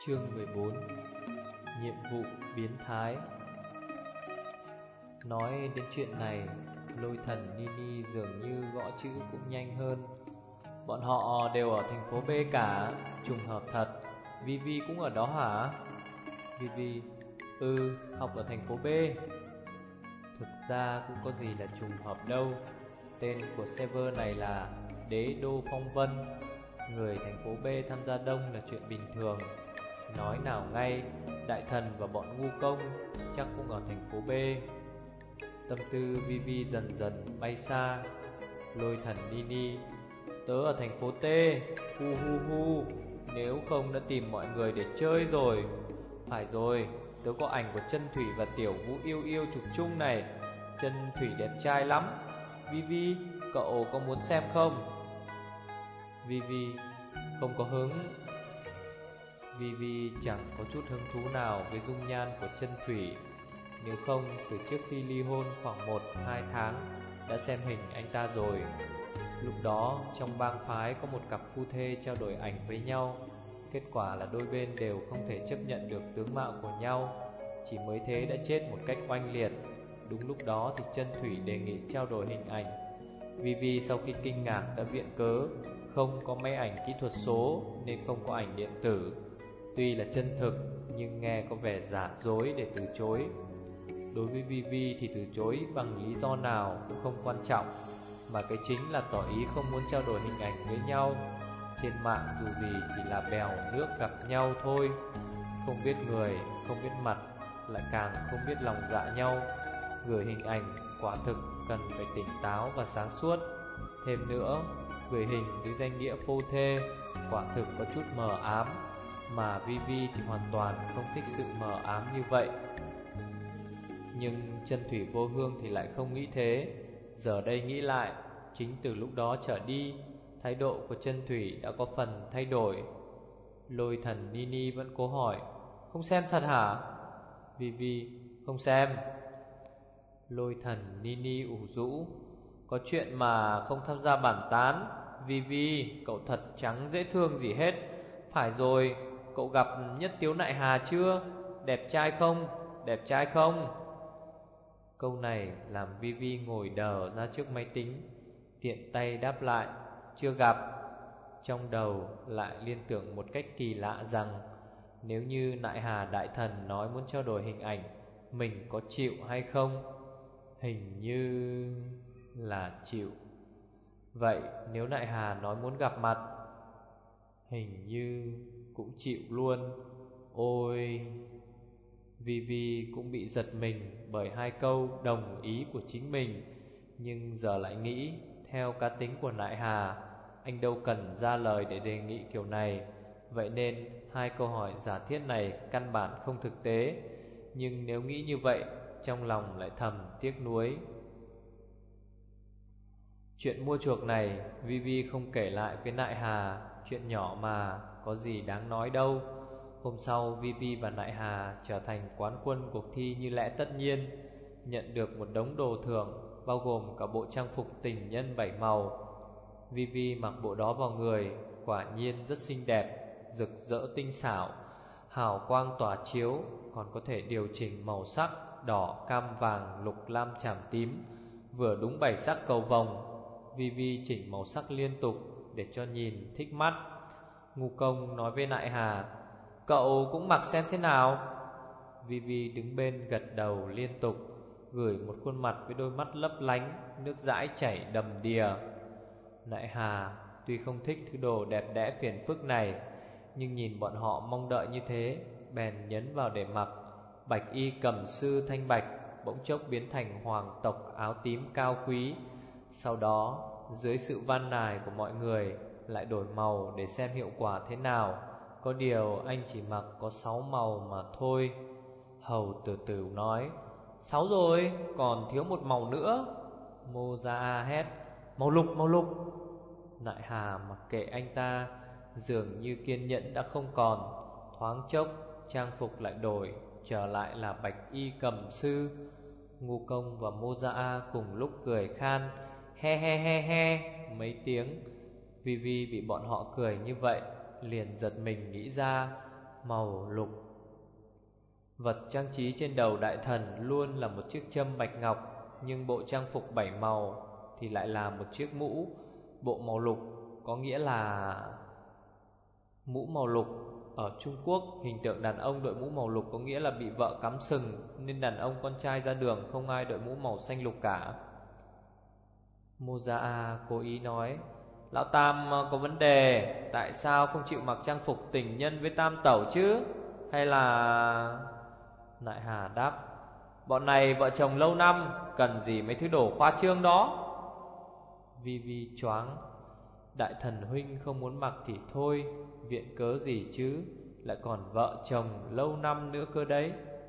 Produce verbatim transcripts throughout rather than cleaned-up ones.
Chương mười bốn. Nhiệm vụ biến thái. Nói đến chuyện này, Lôi Thần Nini dường như gõ chữ cũng nhanh hơn. Bọn họ đều ở thành phố B cả. Trùng hợp thật. Vivi cũng ở đó hả? Vivi: Ừ, học ở thành phố B. Thực ra cũng có gì là trùng hợp đâu. Tên của server này là Đế Đô Phong Vân. Người thành phố B tham gia đông là chuyện bình thường. Nói nào ngay, Đại Thần và bọn ngu công chắc cũng ở thành phố B. Tâm tư Vivi dần dần bay xa. Lôi Thần Nini: Tớ ở thành phố T. Hu hu hu. Nếu không đã tìm mọi người để chơi rồi. Phải rồi, tớ có ảnh của Chân Thủy và Tiểu Vũ yêu yêu chụp chung này. Chân Thủy đẹp trai lắm. Vivi, cậu có muốn xem không? Vivi: Không có hứng. Vivi chẳng có chút hứng thú nào với dung nhan của Chân Thủy. Nếu không, từ trước khi ly hôn khoảng một hai tháng đã xem hình anh ta rồi. Lúc đó trong bang phái có một cặp phu thê trao đổi ảnh với nhau. Kết quả là đôi bên đều không thể chấp nhận được tướng mạo của nhau. Chỉ mới thế đã chết một cách oanh liệt. Đúng lúc đó thì Chân Thủy đề nghị trao đổi hình ảnh. Vivi sau khi kinh ngạc đã viện cớ không có máy ảnh kỹ thuật số nên không có ảnh điện tử. Tuy là chân thực nhưng nghe có vẻ giả dối để từ chối. Đối với Vivi thì từ chối bằng lý do nào cũng không quan trọng, mà cái chính là tỏ ý không muốn trao đổi hình ảnh với nhau. Trên mạng dù gì chỉ là bèo nước gặp nhau thôi. Không biết người, không biết mặt, lại càng không biết lòng dạ nhau. Gửi hình ảnh quả thực cần phải tỉnh táo và sáng suốt. Thêm nữa, gửi hình dưới danh nghĩa phô thê quả thực có chút mờ ám, mà Vivi thì hoàn toàn không thích sự mờ ám như vậy. Nhưng Chân Thủy Vô Hương thì lại không nghĩ thế. Giờ đây nghĩ lại, chính từ lúc đó trở đi, thái độ của Chân Thủy đã có phần thay đổi. Lôi Thần Nini vẫn cố hỏi: Không xem thật hả? Vivi: Không xem. Lôi Thần Nini ủ rũ: Có chuyện mà không tham gia bản tán. Vivi, cậu thật chẳng dễ thương gì hết. Phải rồi, cậu gặp Nhất Tiếu Nại Hà chưa? Đẹp trai không? Đẹp trai không? Câu này làm Vivi ngồi đờ ra trước máy tính, tiện tay đáp lại: Chưa gặp. Trong đầu lại liên tưởng một cách kỳ lạ rằng nếu như Nại Hà Đại Thần nói muốn trao đổi hình ảnh, mình có chịu hay không? Hình như là chịu. Vậy nếu Nại Hà nói muốn gặp mặt, hình như cũng chịu luôn. Ôi! Vivi cũng bị giật mình bởi hai câu đồng ý của chính mình. Nhưng giờ lại nghĩ, theo cá tính của Nại Hà, anh đâu cần ra lời để đề nghị kiểu này. Vậy nên hai câu hỏi giả thiết này căn bản không thực tế. Nhưng nếu nghĩ như vậy, trong lòng lại thầm tiếc nuối. Chuyện mua chuộc này Vivi không kể lại với Nại Hà. Chuyện nhỏ mà, có gì đáng nói đâu. Hôm sau Vivi và Nại Hà trở thành quán quân cuộc thi như lẽ tất nhiên, nhận được một đống đồ thưởng, bao gồm cả bộ trang phục tình nhân bảy màu. Vivi mặc bộ đó vào người, quả nhiên rất xinh đẹp, rực rỡ tinh xảo, hào quang tỏa chiếu, còn có thể điều chỉnh màu sắc đỏ, cam, vàng, lục, lam, chàm, tím, vừa đúng bảy sắc cầu vồng. Vivi chỉnh màu sắc liên tục để cho nhìn thích mắt. Ngu công nói với Nại Hà: Cậu cũng mặc xem thế nào. Vivi đứng bên gật đầu liên tục, gửi một khuôn mặt với đôi mắt lấp lánh, nước dãi chảy đầm đìa. Nại Hà tuy không thích thứ đồ đẹp đẽ phiền phức này, nhưng nhìn bọn họ mong đợi như thế, bèn nhấn vào để mặc. Bạch y cầm sư thanh bạch bỗng chốc biến thành hoàng tộc áo tím cao quý. Sau đó dưới sự van nài của mọi người lại đổi màu để xem hiệu quả thế nào. Có điều anh chỉ mặc có sáu màu mà thôi. Hầu từ từ nói: Sáu rồi, còn thiếu một màu nữa. Mô Gia hét: Màu lục, màu lục. Nại Hà mặc kệ anh ta, dường như kiên nhẫn đã không còn. Thoáng chốc trang phục lại đổi, trở lại là bạch y cầm sư. Ngu công và Mô Gia cùng lúc cười khan: He he he he mấy tiếng. Vivi bị bọn họ cười như vậy liền giật mình nghĩ ra, màu lục. Vật trang trí trên đầu đại thần luôn là một chiếc châm bạch ngọc, nhưng bộ trang phục bảy màu thì lại là một chiếc mũ bộ màu lục, có nghĩa là mũ màu lục. Ở Trung Quốc, hình tượng đàn ông đội mũ màu lục có nghĩa là bị vợ cắm sừng, nên đàn ông con trai ra đường không ai đội mũ màu xanh lục cả. Moza cố ý nói: Lão Tam có vấn đề, tại sao không chịu mặc trang phục tình nhân với Tam Tẩu chứ? Hay là... Nại Hà đáp: Bọn này vợ chồng lâu năm, cần gì mấy thứ đồ khoa trương đó. Vi Vi choáng: Đại thần huynh không muốn mặc thì thôi, viện cớ gì chứ, lại còn vợ chồng lâu năm nữa cơ đấy.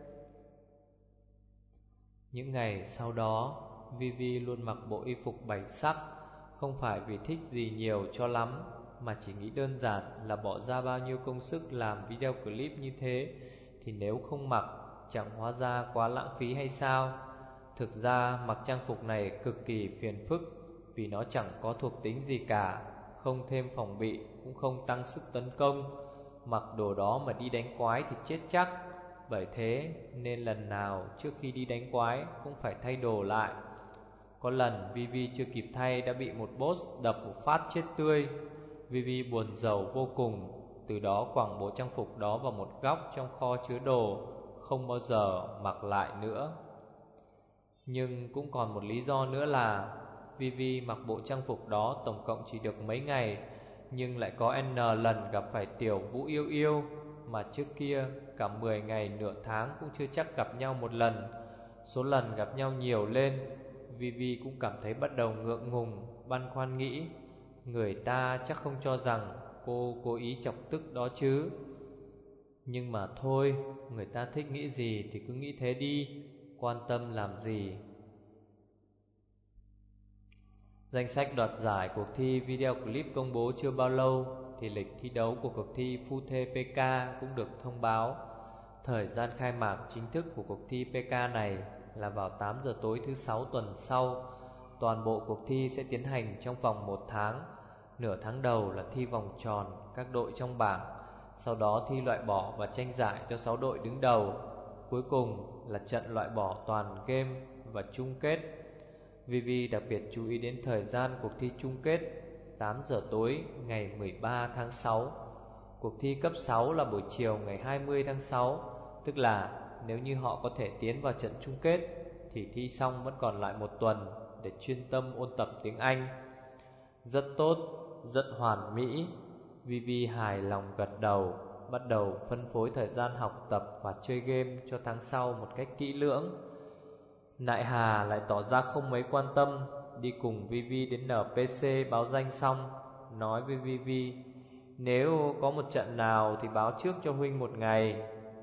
Những ngày sau đó, Vi Vi luôn mặc bộ y phục bảy sắc, không phải vì thích gì nhiều cho lắm, mà chỉ nghĩ đơn giản là bỏ ra bao nhiêu công sức làm video clip như thế, thì nếu không mặc chẳng hóa ra quá lãng phí hay sao. Thực ra mặc trang phục này cực kỳ phiền phức, vì nó chẳng có thuộc tính gì cả, không thêm phòng bị, cũng không tăng sức tấn công. Mặc đồ đó mà đi đánh quái thì chết chắc. Bởi thế nên lần nào trước khi đi đánh quái cũng phải thay đồ lại. Có lần Vi Vi chưa kịp thay đã bị một boss đập một phát chết tươi. Vi Vi buồn rầu vô cùng, từ đó quẳng bộ trang phục đó vào một góc trong kho chứa đồ, không bao giờ mặc lại nữa. Nhưng cũng còn một lý do nữa là Vi Vi mặc bộ trang phục đó tổng cộng chỉ được mấy ngày, nhưng lại có N lần gặp phải Tiểu Vũ Yêu Yêu, mà trước kia cả mười ngày nửa tháng cũng chưa chắc gặp nhau một lần. Số lần gặp nhau nhiều lên, Vi Vi cũng cảm thấy bắt đầu ngượng ngùng, băn khoăn nghĩ người ta chắc không cho rằng cô cố ý chọc tức đó chứ. Nhưng mà thôi, người ta thích nghĩ gì thì cứ nghĩ thế đi, quan tâm làm gì. Danh sách đoạt giải cuộc thi video clip công bố chưa bao lâu thì lịch thi đấu của cuộc thi Phu Thê pê ca cũng được thông báo. Thời gian khai mạc chính thức của cuộc thi pê ca này là vào tám giờ tối thứ sáu tuần sau. Toàn bộ cuộc thi sẽ tiến hành trong vòng một tháng. Nửa tháng đầu là thi vòng tròn các đội trong bảng, sau đó thi loại bỏ và tranh giải cho sáu đội đứng đầu. Cuối cùng là trận loại bỏ toàn game và chung kết. Vi Vi đặc biệt chú ý đến thời gian cuộc thi chung kết, tám giờ tối ngày mười ba tháng sáu. Cuộc thi cấp sáu là buổi chiều ngày hai mươi tháng sáu, tức là nếu như họ có thể tiến vào trận chung kết thì thi xong vẫn còn lại một tuần để chuyên tâm ôn tập tiếng Anh. Rất tốt, rất hoàn mỹ. Vi Vi hài lòng gật đầu, bắt đầu phân phối thời gian học tập và chơi game cho tháng sau một cách kỹ lưỡng. Nại Hà lại tỏ ra không mấy quan tâm, đi cùng Vi Vi đến en pê xê báo danh xong, nói với Vi Vi: Nếu có một trận nào thì báo trước cho huynh một ngày.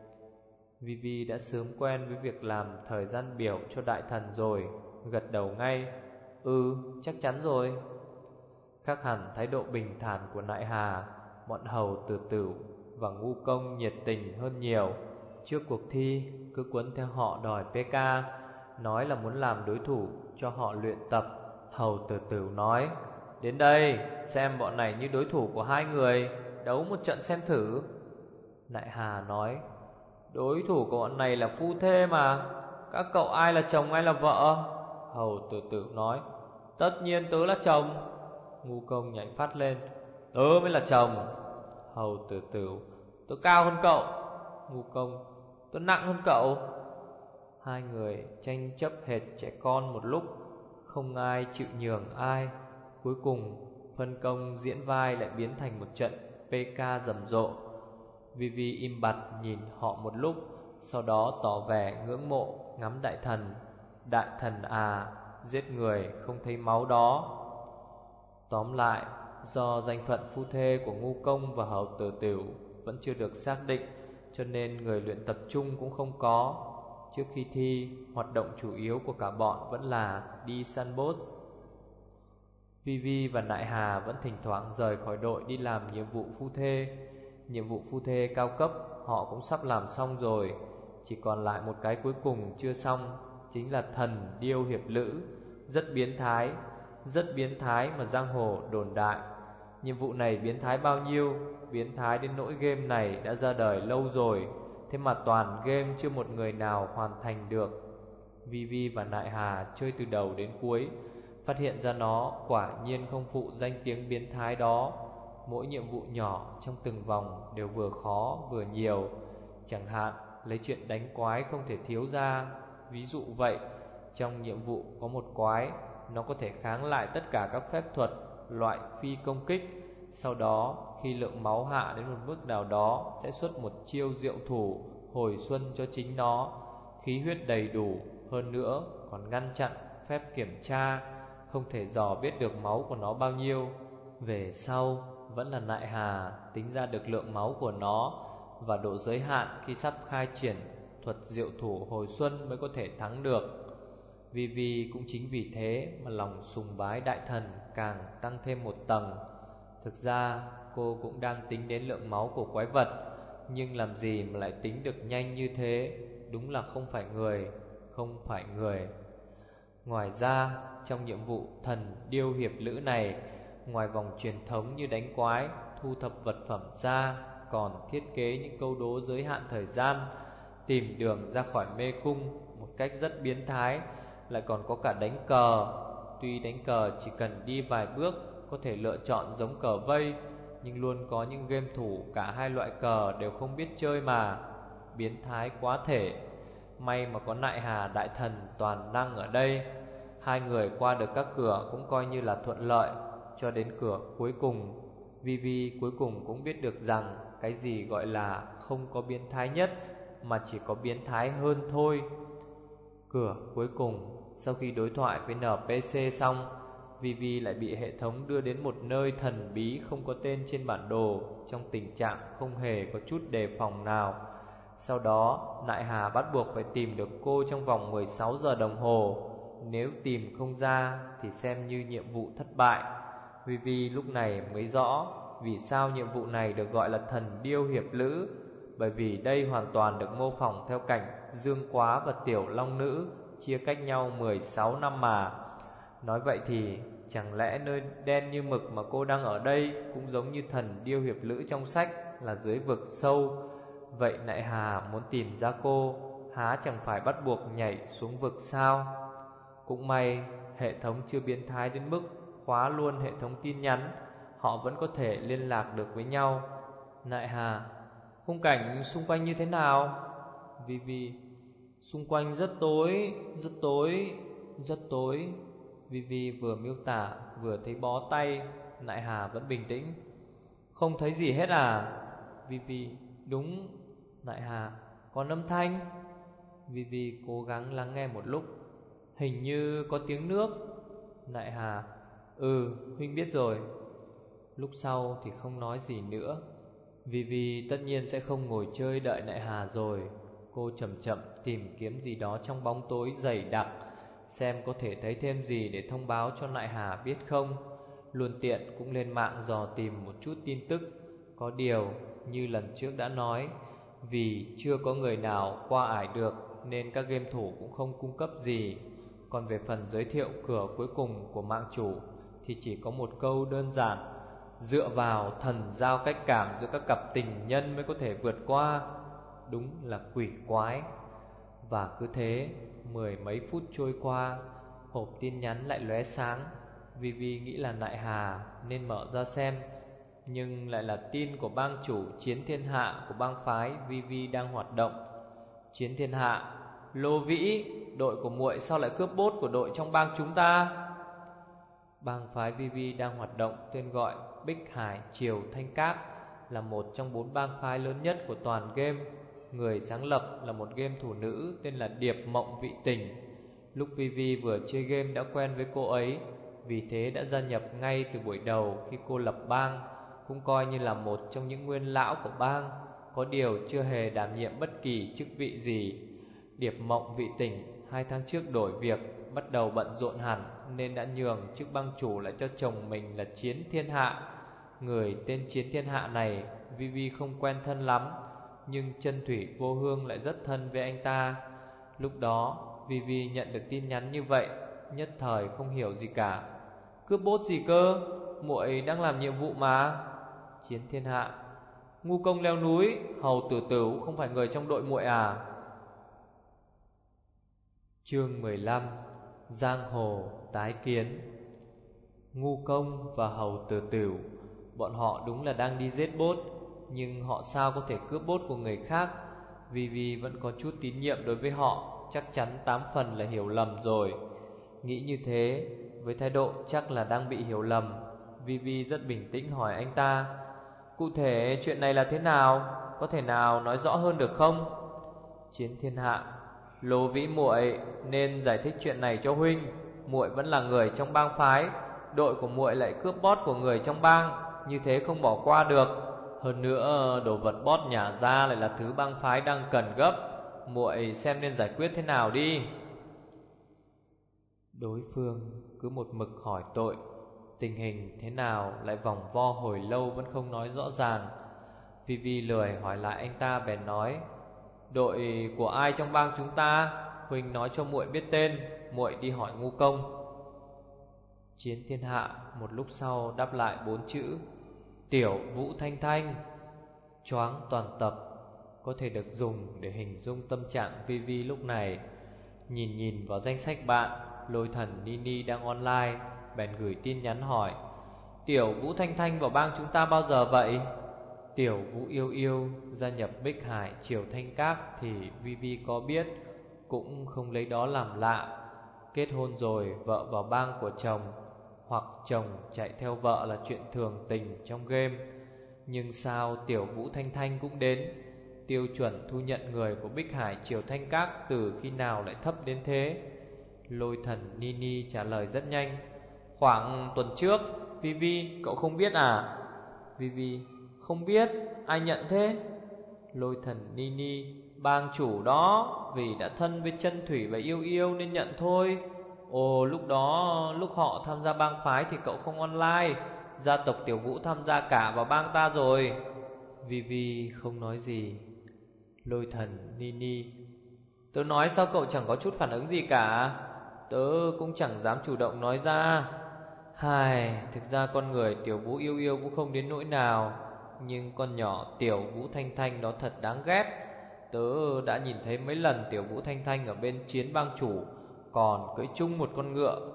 Vi Vi đã sớm quen với việc làm thời gian biểu cho đại thần rồi, gật đầu ngay: Ừ, chắc chắn rồi. Khác hẳn thái độ bình thản của Nại Hà, bọn Hầu Tử Tửu và Ngu Công nhiệt tình hơn nhiều. Trước cuộc thi cứ quấn theo họ đòi pê ca, nói là muốn làm đối thủ cho họ luyện tập. Hầu Tử Tửu nói: Đến đây, xem bọn này như đối thủ của hai người, đấu một trận xem thử. Nại Hà nói: Đối thủ của bọn này là phu thê mà, các cậu ai là chồng ai là vợ? Hầu Tử Tửu nói: Tất nhiên tớ là chồng. Ngu Công nhảy phát lên: Tớ mới là chồng. Hầu Tử Tửu: Tớ cao hơn cậu. Ngu Công: Tớ nặng hơn cậu. Hai người tranh chấp hệt trẻ con một lúc, không ai chịu nhường ai. Cuối cùng phân công diễn vai lại biến thành một trận pê ca rầm rộ. Vi Vi im bặt nhìn họ một lúc, sau đó tỏ vẻ ngưỡng mộ ngắm đại thần. Đại thần à, giết người không thấy máu đó. Tóm lại, do danh phận phu thê của Ngu Công và Hầu Tử Tửu vẫn chưa được xác định, cho nên người luyện tập chung cũng không có. Trước khi thi, hoạt động chủ yếu của cả bọn vẫn là đi săn boss. Vi Vi và Nại Hà vẫn thỉnh thoảng rời khỏi đội đi làm nhiệm vụ phu thê. Nhiệm vụ phu thê cao cấp họ cũng sắp làm xong rồi, chỉ còn lại một cái cuối cùng chưa xong, chính là thần điêu hiệp lữ. Rất biến thái, rất biến thái mà giang hồ đồn đại. Nhiệm vụ này biến thái bao nhiêu, biến thái đến nỗi game này đã ra đời lâu rồi, thế mà toàn game chưa một người nào hoàn thành được. Vivi và Nại Hà chơi từ đầu đến cuối, phát hiện ra nó quả nhiên không phụ danh tiếng biến thái đó. Mỗi nhiệm vụ nhỏ trong từng vòng đều vừa khó vừa nhiều. Chẳng hạn lấy chuyện đánh quái không thể thiếu ra. Ví dụ vậy, trong nhiệm vụ có một quái, nó có thể kháng lại tất cả các phép thuật loại phi công kích. Sau đó khi lượng máu hạ đến một mức nào đó, sẽ xuất một chiêu diệu thủ hồi xuân cho chính nó. Khí huyết đầy đủ, hơn nữa còn ngăn chặn phép kiểm tra, không thể dò biết được máu của nó bao nhiêu. Về sau vẫn là Nại Hà tính ra được lượng máu của nó và độ giới hạn khi sắp khai triển thuật diệu thủ hồi xuân mới có thể thắng được. Vivi cũng chính vì thế mà lòng sùng bái đại thần càng tăng thêm một tầng. Thực ra cô cũng đang tính đến lượng máu của quái vật, nhưng làm gì mà lại tính được nhanh như thế. Đúng là không phải người, không phải người. Ngoài ra, trong nhiệm vụ thần điêu hiệp lữ này, ngoài vòng truyền thống như đánh quái, thu thập vật phẩm ra, còn thiết kế những câu đố giới hạn thời gian, tìm đường ra khỏi mê cung một cách rất biến thái. Lại còn có cả đánh cờ. Tuy đánh cờ chỉ cần đi vài bước có thể lựa chọn giống cờ vây, nhưng luôn có những game thủ cả hai loại cờ đều không biết chơi mà. Biến thái quá thể. May mà có Nại Hà đại thần toàn năng ở đây. Hai người qua được các cửa cũng coi như là thuận lợi. Cho đến cửa cuối cùng, Vivi cuối cùng cũng biết được rằng cái gì gọi là không có biến thái nhất, mà chỉ có biến thái hơn thôi. Cửa cuối cùng, sau khi đối thoại với en pê xê xong, Vivi lại bị hệ thống đưa đến một nơi thần bí không có tên trên bản đồ, trong tình trạng không hề có chút đề phòng nào. Sau đó, Nại Hà bắt buộc phải tìm được cô trong vòng mười sáu giờ đồng hồ. Nếu tìm không ra thì xem như nhiệm vụ thất bại. Vivi lúc này mới rõ vì sao nhiệm vụ này được gọi là thần điêu hiệp lữ, bởi vì đây hoàn toàn được mô phỏng theo cảnh Dương Quá và Tiểu Long Nữ chia cách nhau mười sáu năm mà. Nói vậy thì chẳng lẽ nơi đen như mực mà cô đang ở đây cũng giống như thần điêu hiệp lữ trong sách, là dưới vực sâu. Vậy Nại Hà muốn tìm ra cô, há chẳng phải bắt buộc nhảy xuống vực sao? Cũng may hệ thống chưa biến thái đến mức khóa luôn hệ thống tin nhắn, họ vẫn có thể liên lạc được với nhau. Nại Hà, khung cảnh xung quanh như thế nào? Vivi, xung quanh rất tối, rất tối, rất tối. Vivi vừa miêu tả vừa thấy bó tay. Nại Hà vẫn bình tĩnh. Không thấy gì hết à? Vivi, đúng. Nại Hà, còn âm thanh? Vivi cố gắng lắng nghe một lúc. Hình như có tiếng nước. Nại Hà, ừ, huynh biết rồi. Lúc sau thì không nói gì nữa. Vivi tất nhiên sẽ không ngồi chơi đợi Nại Hà rồi. Cô chậm chậm tìm kiếm gì đó trong bóng tối dày đặc, xem có thể thấy thêm gì để thông báo cho Nại Hà biết không. Luôn tiện cũng lên mạng dò tìm một chút tin tức. Có điều như lần trước đã nói, vì chưa có người nào qua ải được nên các game thủ cũng không cung cấp gì. Còn về phần giới thiệu cửa cuối cùng của mạng chủ thì chỉ có một câu đơn giản: dựa vào thần giao cách cảm giữa các cặp tình nhân mới có thể vượt qua. Đúng là quỷ quái. Và cứ thế mười mấy phút trôi qua, hộp tin nhắn lại lóe sáng. Vivi nghĩ là Nại Hà nên mở ra xem, nhưng lại là tin của bang chủ Chiến Thiên Hạ của bang phái Vivi đang hoạt động. Chiến Thiên Hạ, Lô Vĩ, đội của muội sao lại cướp bốt của đội trong bang chúng ta? Bang phái Vivi đang hoạt động tên gọi Bích Hải Triều Thanh Các, là một trong bốn bang phái lớn nhất của toàn game. Người sáng lập là một game thủ nữ tên là Điệp Mộng Vị Tình. Lúc Vivi vừa chơi game đã quen với cô ấy, vì thế đã gia nhập ngay từ buổi đầu khi cô lập bang, cũng coi như là một trong những nguyên lão của bang. Có điều chưa hề đảm nhiệm bất kỳ chức vị gì. Điệp Mộng Vị Tình hai tháng trước đổi việc, bắt đầu bận rộn hẳn, nên đã nhường chức bang chủ lại cho chồng mình là Chiến Thiên Hạ. Người tên Chiến Thiên Hạ này Vivi không quen thân lắm, nhưng Chân Thủy Vô Hương lại rất thân với anh ta. Lúc đó Vivi nhận được tin nhắn như vậy, nhất thời không hiểu gì cả. Cướp bốt gì cơ? Muội đang làm nhiệm vụ mà. Chiến Thiên Hạ, Ngu công leo núi, Hầu Tử Tửu không phải người trong đội muội à? Chương mười lăm. Giang hồ tái kiến. Ngu công và Hầu Tử Tửu, bọn họ đúng là đang đi giết bốt, nhưng họ sao có thể cướp bốt của người khác? Vi Vi vẫn có chút tín nhiệm đối với họ, chắc chắn tám phần là hiểu lầm rồi. Nghĩ như thế, với thái độ chắc là đang bị hiểu lầm, Vi Vi rất bình tĩnh hỏi anh ta: cụ thể chuyện này là thế nào? Có thể nào nói rõ hơn được không? Chiến Thiên Hạ: Lô Vĩ muội nên giải thích chuyện này cho huynh. Muội vẫn là người trong bang phái, đội của muội lại cướp bót của người trong bang, như thế không bỏ qua được. Hơn nữa đồ vật bót nhả ra lại là thứ bang phái đang cần gấp. Muội xem nên giải quyết thế nào đi. Đối phương cứ một mực hỏi tội, tình hình thế nào lại vòng vo hồi lâu vẫn không nói rõ ràng. Vi Vi lười hỏi lại anh ta, bèn nói: đội của ai trong bang chúng ta? Huynh nói cho muội biết tên, muội đi hỏi Ngu công. Chiến Thiên Hạ một lúc sau đáp lại bốn chữ: Tiểu Vũ Thanh Thanh. Choáng toàn tập có thể được dùng để hình dung tâm trạng Vi Vi lúc này. Nhìn nhìn vào danh sách bạn, Lôi Thần Nini đang online, bèn gửi tin nhắn hỏi: Tiểu Vũ Thanh Thanh vào bang chúng ta bao giờ vậy? Tiểu Vũ Yêu Yêu gia nhập Bích Hải Triều Thanh Các thì Vi Vi có biết, cũng không lấy đó làm lạ. Kết hôn rồi vợ vào bang của chồng, hoặc chồng chạy theo vợ là chuyện thường tình trong game. Nhưng sao Tiểu Vũ Thanh Thanh cũng đến? Tiêu chuẩn thu nhận người của Bích Hải Triều Thanh Các từ khi nào lại thấp đến thế? Lôi Thần Nini trả lời rất nhanh: khoảng tuần trước. Vi Vi, cậu không biết à? Vi Vi: không biết, ai nhận thế? Lôi Thần Nini: bang chủ đó, vì đã thân với Chân Thủy và Yêu Yêu nên nhận thôi. Ồ, lúc đó, lúc họ tham gia bang phái thì cậu không online. Gia tộc Tiểu Vũ tham gia cả vào bang ta rồi. Vi Vi không nói gì. Lôi Thần Nini: tớ nói sao cậu chẳng có chút phản ứng gì cả? Tớ cũng chẳng dám chủ động nói ra. Hài, thực ra con người Tiểu Vũ Yêu Yêu cũng không đến nỗi nào, nhưng con nhỏ Tiểu Vũ Thanh Thanh đó thật đáng ghét. Tớ đã nhìn thấy mấy lần Tiểu Vũ Thanh Thanh ở bên chiến bang chủ còn cưỡi chung một con ngựa.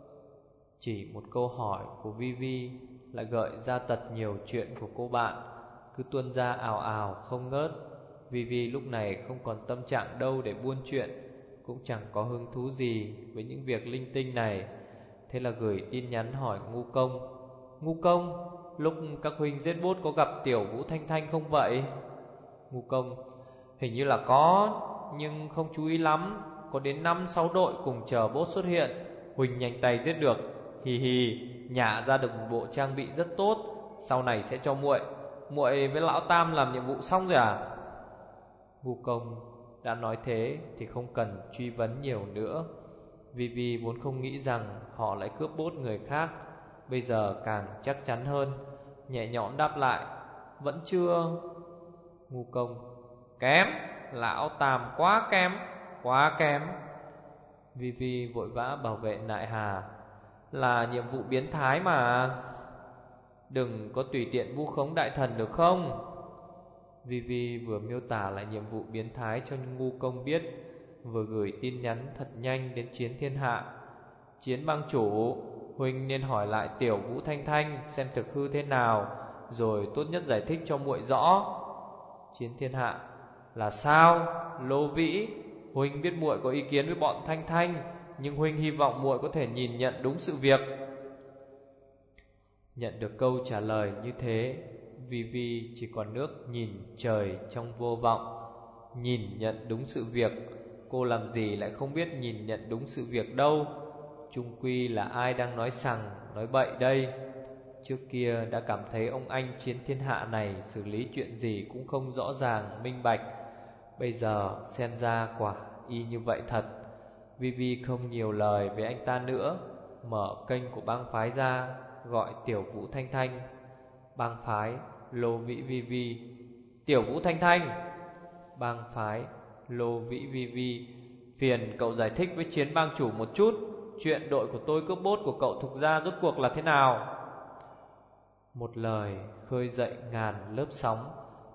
Chỉ một câu hỏi của Vi Vi lại gợi ra thật nhiều chuyện của cô bạn, cứ tuôn ra ào ào không ngớt. Vi Vi lúc này không còn tâm trạng đâu để buôn chuyện, cũng chẳng có hứng thú gì với những việc linh tinh này. Thế là gửi tin nhắn hỏi Ngu công: Ngu công, lúc các huynh giết bốt có gặp Tiểu Vũ Thanh Thanh không vậy? Ngu công: hình như là có, nhưng không chú ý lắm. Có đến năm sáu đội cùng chờ bốt xuất hiện, huynh nhanh tay giết được. Hì hì, nhả ra được một bộ trang bị rất tốt, sau này sẽ cho muội. Muội với lão Tam làm nhiệm vụ xong rồi à? Ngu công đã nói thế thì không cần truy vấn nhiều nữa. Vi Vi vốn không nghĩ rằng họ lại cướp bốt người khác, bây giờ càng chắc chắn hơn, nhẹ nhõm đáp lại: vẫn chưa. Ngu công: kém, lão Tam quá kém, quá kém. Vi Vi vội vã bảo vệ nại hà: là nhiệm vụ biến thái mà, đừng có tùy tiện vu khống đại thần được không? Vi Vi vừa miêu tả lại nhiệm vụ biến thái cho Ngu công biết, vừa gửi tin nhắn thật nhanh đến Chiến Thiên Hạ: Chiến bang chủ, huynh nên hỏi lại Tiểu Vũ Thanh Thanh xem thực hư thế nào, rồi tốt nhất giải thích cho muội rõ. Chiến Thiên Hạ: là sao? Lô Vĩ, huynh biết muội có ý kiến với bọn Thanh Thanh, nhưng huynh hy vọng muội có thể nhìn nhận đúng sự việc. Nhận được câu trả lời như thế, Vi Vi chỉ còn nước nhìn trời trong vô vọng. Nhìn nhận đúng sự việc? Cô làm gì lại không biết nhìn nhận đúng sự việc đâu. Chung quy là ai đang nói sằng, nói bậy đây? Trước kia đã cảm thấy ông anh Chiến Thiên Hạ này xử lý chuyện gì cũng không rõ ràng, minh bạch. Bây giờ xem ra quả y như vậy thật. Vi Vi không nhiều lời với anh ta nữa, mở kênh của bang phái ra, gọi Tiểu Vũ Thanh Thanh. Bang phái: Lô Vĩ Vi Vi. Tiểu Vũ Thanh Thanh. Bang phái: Lô Vĩ Vi Vi. Phiền cậu giải thích với Chiến bang chủ một chút, chuyện đội của tôi cướp bốt của cậu thực ra rốt cuộc là thế nào? Một lời khơi dậy ngàn lớp sóng,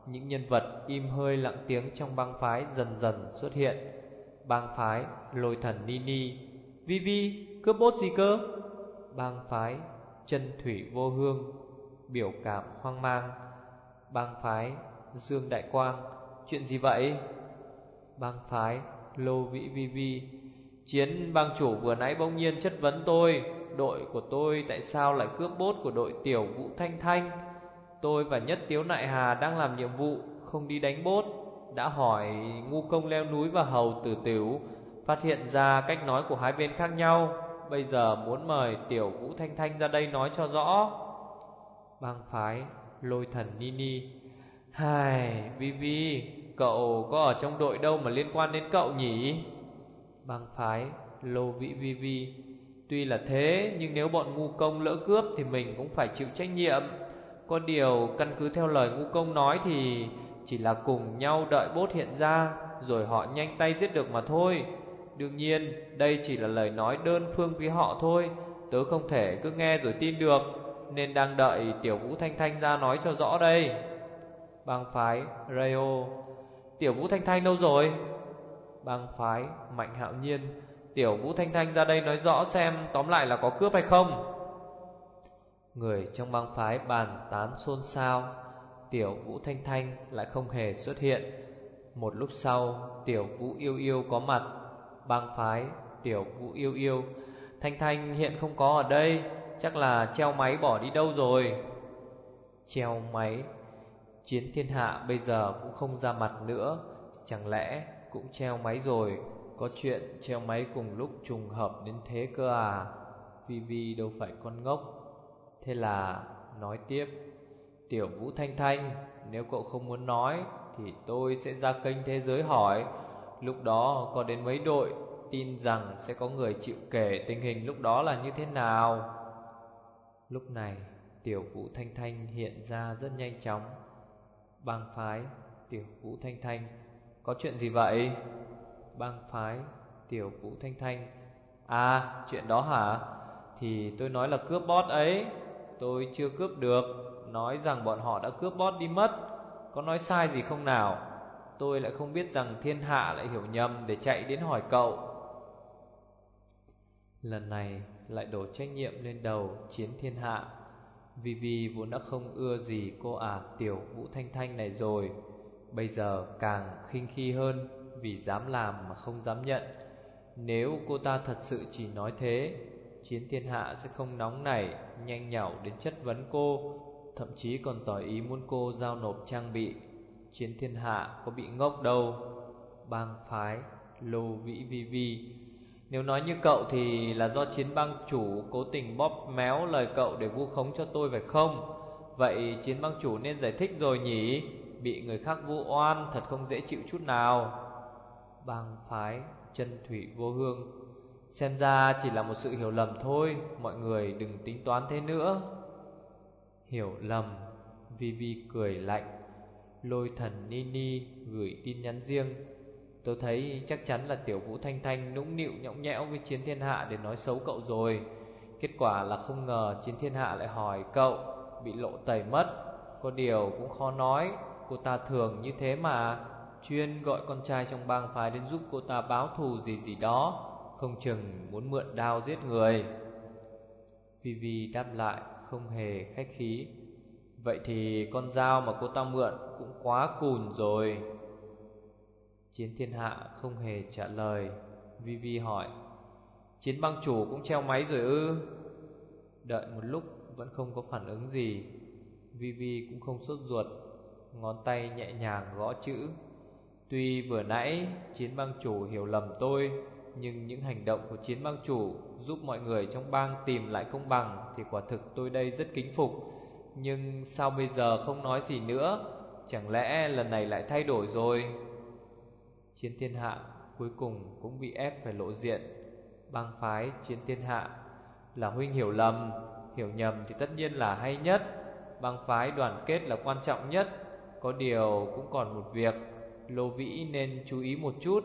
những nhân vật im hơi lặng tiếng trong bang phái dần dần xuất hiện. Bang phái Lôi Thần Nini: Vi Vi, cướp bốt gì cơ? Bang phái Chân Thủy Vô Hương: biểu cảm hoang mang. Bang phái Dương Đại Quang: chuyện gì vậy? Bang phái Lô Vĩ Vi Vi: Chiến bang chủ vừa nãy bỗng nhiên chất vấn tôi, đội của tôi tại sao lại cướp bốt của đội tiểu Vũ Thanh Thanh. Tôi và Nhất Tiếu Nại Hà đang làm nhiệm vụ, không đi đánh bốt. Đã hỏi ngu công leo núi và hầu tử tửu, phát hiện ra cách nói của hai bên khác nhau. Bây giờ muốn mời tiểu Vũ Thanh Thanh ra đây nói cho rõ. Bang phái Lôi Thần Nini: Hài, Vi Vi, cậu có ở trong đội đâu mà liên quan đến cậu nhỉ? Bang phái Lô Vĩ Vi Vi: Tuy là thế, nhưng nếu bọn ngu công lỡ cướp thì mình cũng phải chịu trách nhiệm. Có điều căn cứ theo lời ngu công nói thì chỉ là cùng nhau đợi bốt hiện ra, rồi họ nhanh tay giết được mà thôi. Đương nhiên đây chỉ là lời nói đơn phương với họ thôi, tớ không thể cứ nghe rồi tin được, nên đang đợi tiểu Vũ Thanh Thanh ra nói cho rõ đây. Bang phái Rayo: Tiểu Vũ Thanh Thanh đâu rồi? Bang phái Mạnh Hạo Nhiên: Tiểu Vũ Thanh Thanh ra đây nói rõ xem tóm lại là có cướp hay không. Người trong bang phái bàn tán xôn xao. Tiểu Vũ Thanh Thanh lại không hề xuất hiện. Một lúc sau, tiểu Vũ Yêu Yêu có mặt. Bang phái Tiểu Vũ Yêu Yêu: Thanh Thanh hiện không có ở đây, chắc là treo máy bỏ đi đâu rồi. Treo máy? Chiến Thiên Hạ bây giờ cũng không ra mặt nữa, chẳng lẽ cũng treo máy rồi? Có chuyện treo máy cùng lúc trùng hợp đến thế cơ à? Vi Vi đâu phải con ngốc. Thế là nói tiếp: Tiểu Vũ Thanh Thanh, nếu cậu không muốn nói thì tôi sẽ ra kênh thế giới hỏi. Lúc đó có đến mấy đội, tin rằng sẽ có người chịu kể tình hình lúc đó là như thế nào. Lúc này Tiểu Vũ Thanh Thanh hiện ra rất nhanh chóng. Bang phái Tiểu Vũ Thanh Thanh: Có chuyện gì vậy? Bang phái Tiểu Vũ Thanh Thanh: À, chuyện đó hả? Thì tôi nói là cướp bot ấy. Tôi chưa cướp được, nói rằng bọn họ đã cướp bot đi mất. Có nói sai gì không nào? Tôi lại không biết rằng thiên hạ lại hiểu nhầm để chạy đến hỏi cậu. Lần này lại đổ trách nhiệm lên đầu Chiến Thiên Hạ. Vi Vi vốn đã không ưa gì cô ả Tiểu Vũ Thanh Thanh này rồi, bây giờ càng khinh khi hơn vì dám làm mà không dám nhận. Nếu cô ta thật sự chỉ nói thế, Chiến Thiên Hạ sẽ không nóng nảy nhanh nhảu đến chất vấn cô, thậm chí còn tỏ ý muốn cô giao nộp trang bị. Chiến Thiên Hạ có bị ngốc đâu. Bang phái Lô Vĩ Vi Vi: Nếu nói như cậu thì là do Chiến bang chủ cố tình bóp méo lời cậu để vu khống cho tôi phải không? Vậy Chiến bang chủ nên giải thích rồi nhỉ? Bị người khác vu oan thật không dễ chịu chút nào. Bang phái Chân Thủy Vô Hương: Xem ra chỉ là một sự hiểu lầm thôi, mọi người đừng tính toán thế nữa. Hiểu lầm? Vi Vi cười lạnh. Lôi Thần Nini gửi tin nhắn riêng: Tôi thấy chắc chắn là Tiểu Vũ Thanh Thanh nũng nịu nhõng nhẽo với Chiến Thiên Hạ để nói xấu cậu rồi. Kết quả là không ngờ Chiến Thiên Hạ lại hỏi cậu, bị lộ tẩy mất. Có điều cũng khó nói, cô ta thường như thế mà, chuyên gọi con trai trong bang phái đến giúp cô ta báo thù gì gì đó, không chừng muốn mượn đao giết người. Vi Vi đáp lại không hề khách khí: Vậy thì con dao mà cô ta mượn cũng quá cùn rồi. Chiến Thiên Hạ không hề trả lời. Vi Vi hỏi: Chiến bang chủ cũng treo máy rồi ư? Đợi một lúc vẫn không có phản ứng gì. Vi Vi cũng không sốt ruột, ngón tay nhẹ nhàng gõ chữ. Tuy vừa nãy Chiến bang chủ hiểu lầm tôi, nhưng những hành động của Chiến bang chủ giúp mọi người trong bang tìm lại công bằng thì quả thực tôi đây rất kính phục. Nhưng sao bây giờ không nói gì nữa? Chẳng lẽ lần này lại thay đổi rồi? Chiến Thiên Hạ cuối cùng cũng bị ép phải lộ diện. Bang phái Chiến Thiên Hạ: Là huynh hiểu lầm. Hiểu nhầm thì tất nhiên là hay nhất. Bang phái đoàn kết là quan trọng nhất. Có điều cũng còn một việc, Lô Vĩ nên chú ý một chút.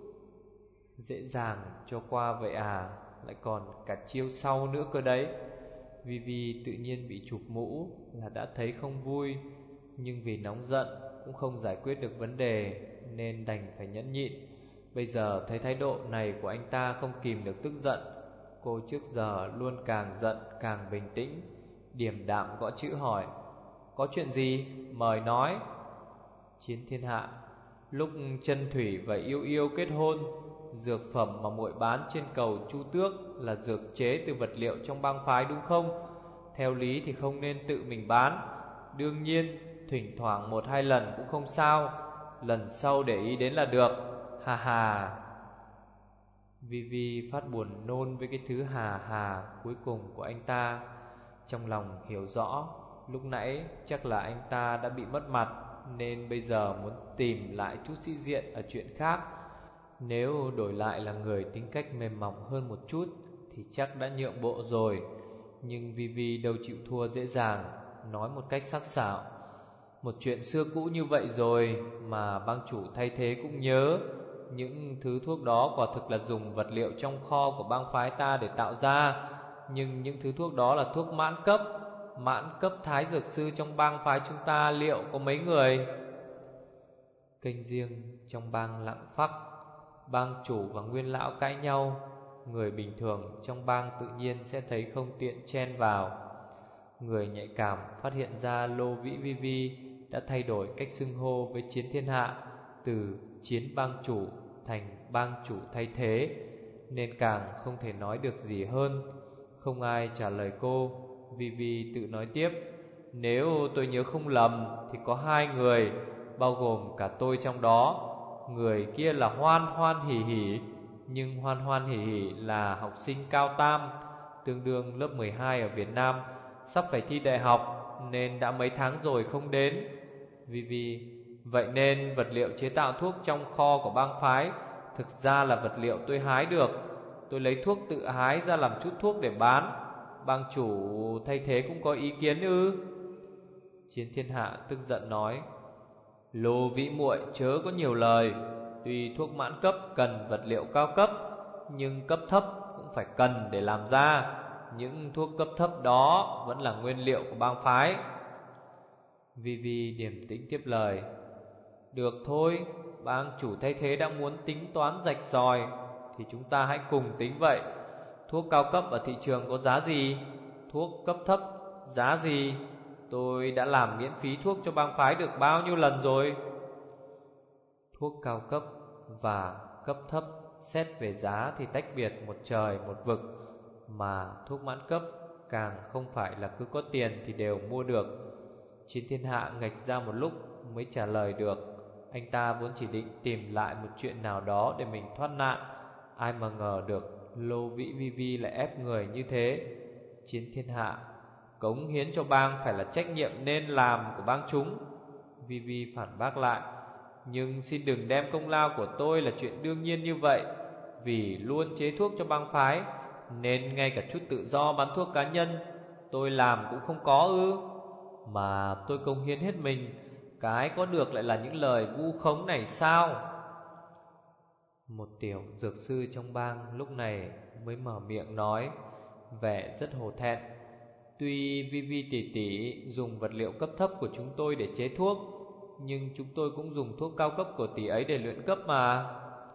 Dễ dàng cho qua vậy à? Lại còn cả chiêu sau nữa cơ đấy. Vi Vi tự nhiên bị chụp mũ là đã thấy không vui, nhưng vì nóng giận cũng không giải quyết được vấn đề, nên đành phải nhẫn nhịn. Bây giờ thấy thái độ này của anh ta không kìm được tức giận. Cô trước giờ luôn càng giận càng bình tĩnh, điềm đạm gõ chữ hỏi: "Có chuyện gì? Mời nói." Chiến Thiên Hạ: "Lúc Chân Thủy và Yêu Yêu kết hôn, dược phẩm mà muội bán trên cầu Chu Tước là dược chế từ vật liệu trong bang phái đúng không? Theo lý thì không nên tự mình bán. Đương nhiên, thỉnh thoảng một hai lần cũng không sao, lần sau để ý đến là được. Hà hà." Vi Vi phát buồn nôn với cái thứ hà hà cuối cùng của anh ta. Trong lòng hiểu rõ, lúc nãy chắc là anh ta đã bị mất mặt, nên bây giờ muốn tìm lại chút sĩ diện ở chuyện khác. Nếu đổi lại là người tính cách mềm mỏng hơn một chút thì chắc đã nhượng bộ rồi. Nhưng Vi Vi đâu chịu thua dễ dàng, nói một cách sắc sảo: "Một chuyện xưa cũ như vậy rồi mà bang chủ thay thế cũng nhớ. Những thứ thuốc đó quả thực là dùng vật liệu trong kho của bang phái ta để tạo ra. Nhưng những thứ thuốc đó là thuốc mãn cấp. Mãn cấp thái dược sư trong bang phái chúng ta liệu có mấy người?" Kênh riêng trong bang lặng phắc. Bang chủ và nguyên lão cãi nhau, người bình thường trong bang tự nhiên sẽ thấy không tiện chen vào. Người nhạy cảm phát hiện ra Lô Vĩ Vi Vi đã thay đổi cách xưng hô với Chiến Thiên Hạ, từ Chiến bang chủ thành bang chủ thay thế, nên càng không thể nói được gì hơn. Không ai trả lời cô. Vi Vi tự nói tiếp: "Nếu tôi nhớ không lầm thì có hai người, bao gồm cả tôi trong đó. Người kia là Hoan Hoan Hỉ Hỉ, nhưng Hoan Hoan Hỉ Hỉ là học sinh cao tam, tương đương lớp mười hai ở Việt Nam, sắp phải thi đại học nên đã mấy tháng rồi không đến." Vi Vi: "Vậy nên vật liệu chế tạo thuốc trong kho của bang phái thực ra là vật liệu tôi hái được. Tôi lấy thuốc tự hái ra làm chút thuốc để bán. Bang chủ thay thế cũng có ý kiến ư?" Chiến Thiên Hạ tức giận nói: "Lô Vĩ muội chớ có nhiều lời. Tuy thuốc mãn cấp cần vật liệu cao cấp, nhưng cấp thấp cũng phải cần để làm ra. Những thuốc cấp thấp đó vẫn là nguyên liệu của bang phái." Vi Vi điềm tĩnh tiếp lời: "Được thôi, bang chủ thay thế đã muốn tính toán rạch ròi thì chúng ta hãy cùng tính vậy. Thuốc cao cấp ở thị trường có giá gì? Thuốc cấp thấp giá gì? Tôi đã làm miễn phí thuốc cho bang phái được bao nhiêu lần rồi?" Thuốc cao cấp và cấp thấp xét về giá thì tách biệt một trời một vực, mà thuốc mãn cấp càng không phải là cứ có tiền thì đều mua được. Chiến Thiên Hạ ngạch ra một lúc mới trả lời được. Anh ta vốn chỉ định tìm lại một chuyện nào đó để mình thoát nạn, ai mà ngờ được Lô Vĩ Vi Vi lại ép người như thế. Chiến Thiên Hạ: "Cống hiến cho bang phải là trách nhiệm nên làm của bang chúng." Vi Vi phản bác lại: "Nhưng xin đừng đem công lao của tôi là chuyện đương nhiên như vậy. Vì luôn chế thuốc cho bang phái nên ngay cả chút tự do bán thuốc cá nhân tôi làm cũng không có ư? Mà tôi cống hiến hết mình, cái có được lại là những lời vu khống này sao?" Một tiểu dược sư trong bang lúc này mới mở miệng nói, vẻ rất hổ thẹn: "Tuy Vi Vi tỷ tỷ dùng vật liệu cấp thấp của chúng tôi để chế thuốc, nhưng chúng tôi cũng dùng thuốc cao cấp của tỷ ấy để luyện cấp mà."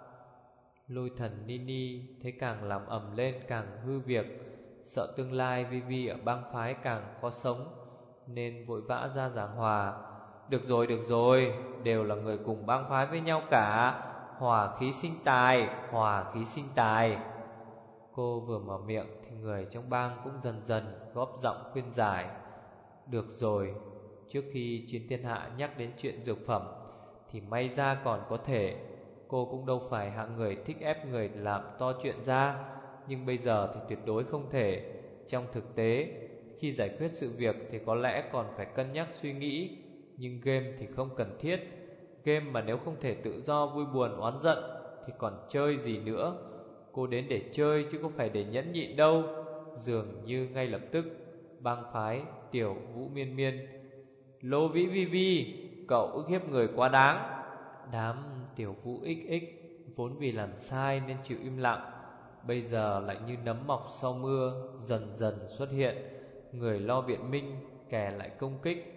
Lôi thần Nini thấy càng làm ầm lên càng hư việc, sợ tương lai Vi Vi ở bang phái càng khó sống, nên vội vã ra giảng hòa: "Được rồi, được rồi, đều là người cùng bang phái với nhau cả. Hòa khí sinh tài, hòa khí sinh tài." Cô vừa mở miệng thì người trong bang cũng dần dần góp giọng khuyên giải: "Được rồi, trước khi Chiến Thiên Hạ nhắc đến chuyện dược phẩm thì may ra còn có thể. Cô cũng đâu phải hạng người thích ép người làm to chuyện ra, nhưng bây giờ thì tuyệt đối không thể. Trong thực tế, khi giải quyết sự việc thì có lẽ còn phải cân nhắc suy nghĩ, nhưng game thì không cần thiết. Game mà nếu không thể tự do vui buồn oán giận thì còn chơi gì nữa. Cô đến để chơi chứ không phải để nhẫn nhịn đâu." Dường như ngay lập tức bang phái Tiểu Vũ Miên Miên: "Lô Vĩ Vi Vi, cậu ức hiếp người quá đáng." Đám Tiểu Vũ ích ích vốn vì làm sai nên chịu im lặng, bây giờ lại như nấm mọc sau mưa, dần dần xuất hiện, người lo biện minh, kẻ lại công kích.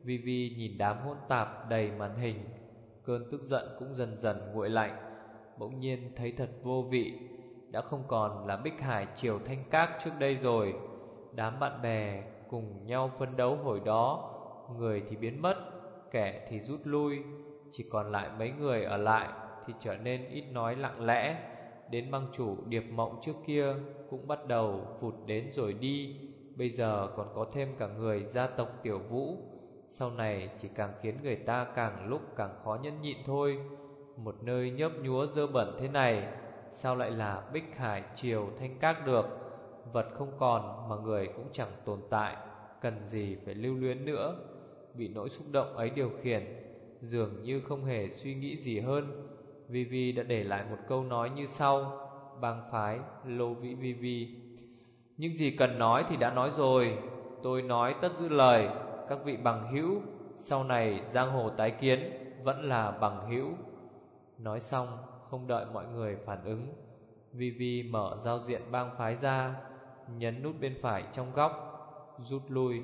Vivi nhìn đám hỗn tạp đầy màn hình, cơn tức giận cũng dần dần nguội lạnh. Bỗng nhiên thấy thật vô vị, đã không còn là Bích Hải Triều Thanh Các trước đây rồi. Đám bạn bè cùng nhau phấn đấu hồi đó, người thì biến mất, kẻ thì rút lui, chỉ còn lại mấy người ở lại thì trở nên ít nói lặng lẽ. Đến bang chủ Điệp Mộng trước kia cũng bắt đầu vụt đến rồi đi, bây giờ còn có thêm cả người gia tộc Tiểu Vũ. Sau này chỉ càng khiến người ta càng lúc càng khó nhẫn nhịn thôi. Một nơi nhớp nhúa dơ bẩn thế này, sao lại là Bích Hải Triều Thanh Các được? Vật không còn mà người cũng chẳng tồn tại, cần gì phải lưu luyến nữa. Bị nỗi xúc động ấy điều khiển, dường như không hề suy nghĩ gì hơn, Vivi đã để lại một câu nói như sau: bang phái Lô Vĩ Vivi. Những gì cần nói thì đã nói rồi, tôi nói tất giữ lời. Các vị bằng hữu, sau này giang hồ tái kiến, vẫn là bằng hữu. Nói xong không đợi mọi người phản ứng, Vivi mở giao diện bang phái ra, nhấn nút bên phải trong góc, rút lui.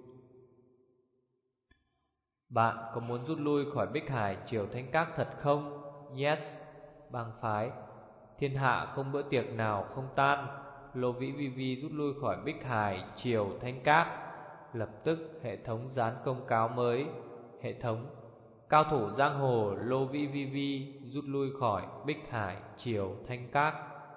Bạn có muốn rút lui khỏi Bích Hải Triều Thanh Các thật không? Yes. Bang phái Thiên hạ không bữa tiệc nào không tan. Lô Vĩ Vivi rút lui khỏi Bích Hải Triều Thanh Các. Lập tức hệ thống dán công cáo mới: hệ thống, cao thủ giang hồ Lô Vĩ Vivi rút lui khỏi Bích Hải Triều Thanh Các.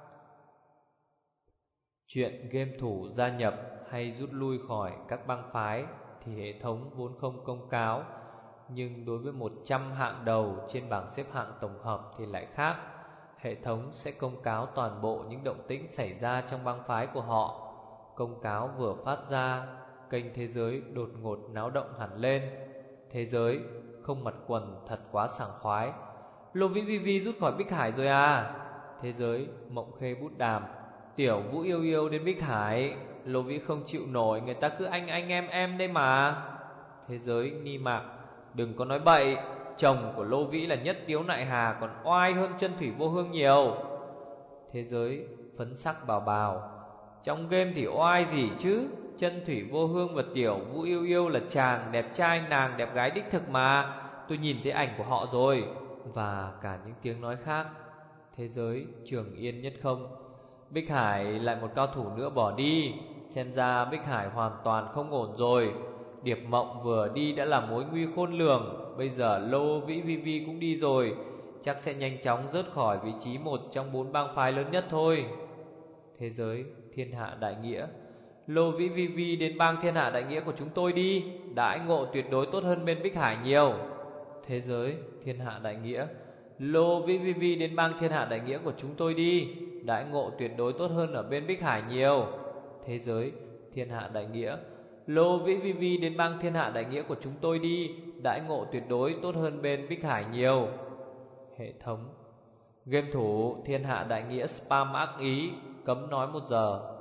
Chuyện game thủ gia nhập hay rút lui khỏi các bang phái thì hệ thống vốn không công cáo, nhưng đối với một trăm hạng đầu trên bảng xếp hạng tổng hợp thì lại khác. Hệ thống sẽ công cáo toàn bộ những động tĩnh xảy ra trong bang phái của họ. Công cáo vừa phát ra, kênh thế giới đột ngột náo động hẳn lên. Thế giới không mặt quần thật quá sảng khoái. Lô Vĩ Vivi rút khỏi Bích Hải rồi à? Thế giới Mộng Khê bút đàm: Tiểu Vũ yêu yêu đến Bích Hải. Lô Vĩ không chịu nổi, người ta cứ anh anh em em đây mà. Thế giới Ni Mạc: đừng có nói bậy, chồng của Lô Vĩ là Nhất Tiếu Nại Hà còn oai hơn Chân Thủy Vô Hương nhiều. Thế giới Phấn Sắc Bào Bào: trong game thì oai gì chứ, Chân Thủy Vô Hương và Tiểu Vũ yêu yêu là chàng đẹp trai nàng đẹp gái đích thực mà, tôi nhìn thấy ảnh của họ rồi. Và cả những tiếng nói khác. Thế giới Trường Yên Nhất Không: Bích Hải lại một cao thủ nữa bỏ đi, xem ra Bích Hải hoàn toàn không ổn rồi. Điệp Mộng vừa đi đã là mối nguy khôn lường, bây giờ Lô Vĩ Vivi cũng đi rồi, chắc sẽ nhanh chóng rớt khỏi vị trí một trong bốn bang phái lớn nhất thôi. Thế giới Thiên Hạ Đại Nghĩa: Lô Vĩ Vivi đến bang Thiên Hạ Đại Nghĩa của chúng tôi đi, đãi ngộ tuyệt đối tốt hơn bên Bích Hải nhiều. Thế giới Thiên Hạ Đại Nghĩa: Lô Vĩ Vivi đến bang Thiên Hạ Đại Nghĩa của chúng tôi đi, đãi ngộ tuyệt đối tốt hơn ở bên Bích Hải nhiều. Thế giới Thiên Hạ Đại Nghĩa: Lô Vĩ Vivi đến bang Thiên Hạ Đại Nghĩa của chúng tôi đi, đãi ngộ tuyệt đối tốt hơn bên Bích Hải nhiều. Hệ thống: game thủ Thiên Hạ Đại Nghĩa spam ác ý, cấm nói một giờ.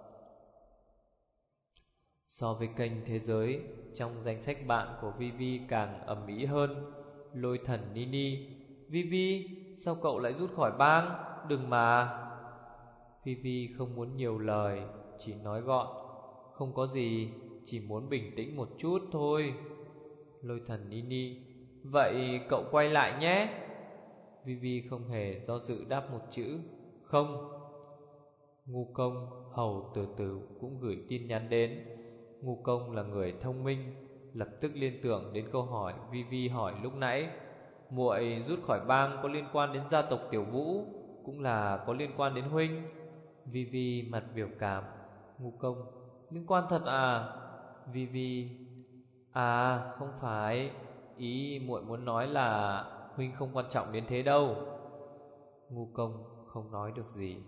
So với kênh thế giới, trong danh sách bạn của Vivi càng ầm ĩ hơn. Lôi Thần Nini: Vivi, sao cậu lại rút khỏi bang? Đừng mà. Vivi không muốn nhiều lời, chỉ nói gọn: không có gì, chỉ muốn bình tĩnh một chút thôi. Lôi Thần Nini: vậy cậu quay lại nhé. Vivi không hề do dự đáp một chữ: không. Ngu Công hầu từ từ cũng gửi tin nhắn đến. Ngu Công là người thông minh, lập tức liên tưởng đến câu hỏi Vivi hỏi lúc nãy: muội rút khỏi bang có liên quan đến gia tộc Tiểu Vũ, cũng là có liên quan đến huynh. Vivi mặt biểu cảm: Ngu Công: liên quan thật à? Vivi: à không phải, ý muội muốn nói là huynh không quan trọng đến thế đâu. Ngu Công không nói được gì.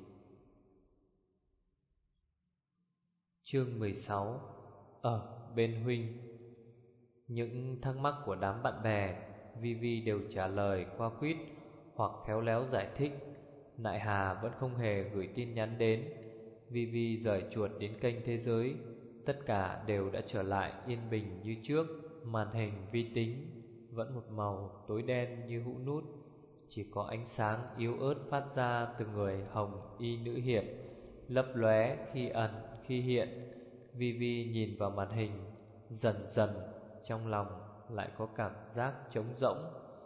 Chương mười sáu: ở bên huynh. Những thắc mắc của đám bạn bè, Vivi đều trả lời qua quýt hoặc khéo léo giải thích. Nại Hà vẫn không hề gửi tin nhắn đến. Vivi rời chuột đến kênh thế giới, tất cả đều đã trở lại yên bình như trước. Màn hình vi tính vẫn một màu tối đen như hũ nút, chỉ có ánh sáng yếu ớt phát ra từ người hồng y nữ hiệp, lấp lóe khi ẩn khi hiện. Vivi nhìn vào màn hình, dần dần trong lòng lại có cảm giác trống rỗng.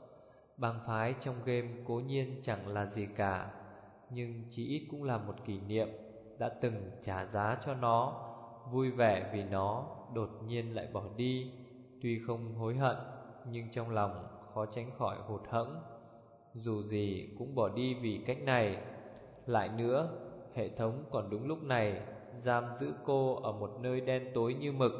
Bang phái trong game cố nhiên chẳng là gì cả, nhưng chí ít cũng là một kỷ niệm đã từng trả giá cho nó. Vui vẻ vì nó đột nhiên lại bỏ đi. Tuy không hối hận, nhưng trong lòng khó tránh khỏi hụt hẫng. Dù gì cũng bỏ đi vì cách này. Lại nữa, hệ thống còn đúng lúc này giam giữ cô ở một nơi đen tối như mực.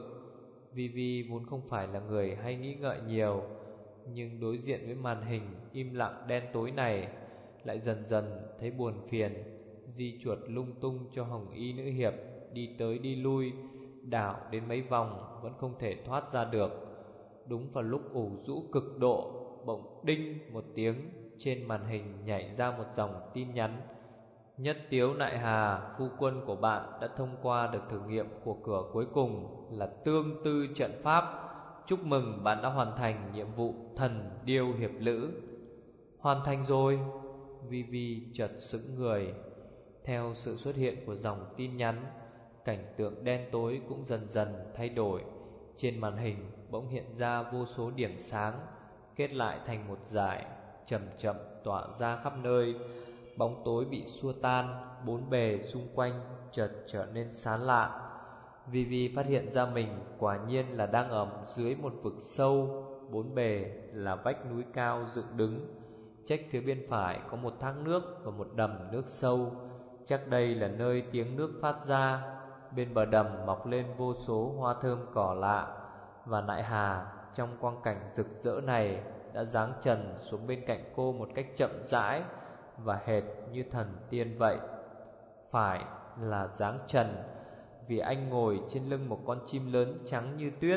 Vivi vốn không phải là người hay nghĩ ngợi nhiều, nhưng đối diện với màn hình im lặng đen tối này, lại dần dần thấy buồn phiền. Di chuột lung tung cho Hồng Y nữ hiệp đi tới đi lui, đảo đến mấy vòng vẫn không thể thoát ra được. Đúng vào lúc ủ rũ cực độ, bỗng đinh một tiếng, trên màn hình nhảy ra một dòng tin nhắn: Nhất Tiếu Nại Hà, phu quân của bạn đã thông qua được thử nghiệm của cửa cuối cùng là tương tư trận pháp. Chúc mừng bạn đã hoàn thành nhiệm vụ thần điêu hiệp lữ. Hoàn thành rồi. Vivi chợt sững người. Theo sự xuất hiện của dòng tin nhắn, cảnh tượng đen tối cũng dần dần thay đổi. Trên màn hình bỗng hiện ra vô số điểm sáng, kết lại thành một dải, chậm chậm tỏa ra khắp nơi. Bóng tối bị xua tan, bốn bề xung quanh chợt trở nên sáng lạ. Vivi phát hiện ra mình quả nhiên là đang ở dưới một vực sâu. Bốn bề là vách núi cao dựng đứng. Trách phía bên phải có một thác nước và một đầm nước sâu. Chắc đây là nơi tiếng nước phát ra. Bên bờ đầm mọc lên vô số hoa thơm cỏ lạ. Và Nại Hà trong quang cảnh rực rỡ này đã giáng trần xuống bên cạnh cô một cách chậm rãi và hệt như thần tiên vậy. Phải là giáng trần, vì anh ngồi trên lưng một con chim lớn trắng như tuyết.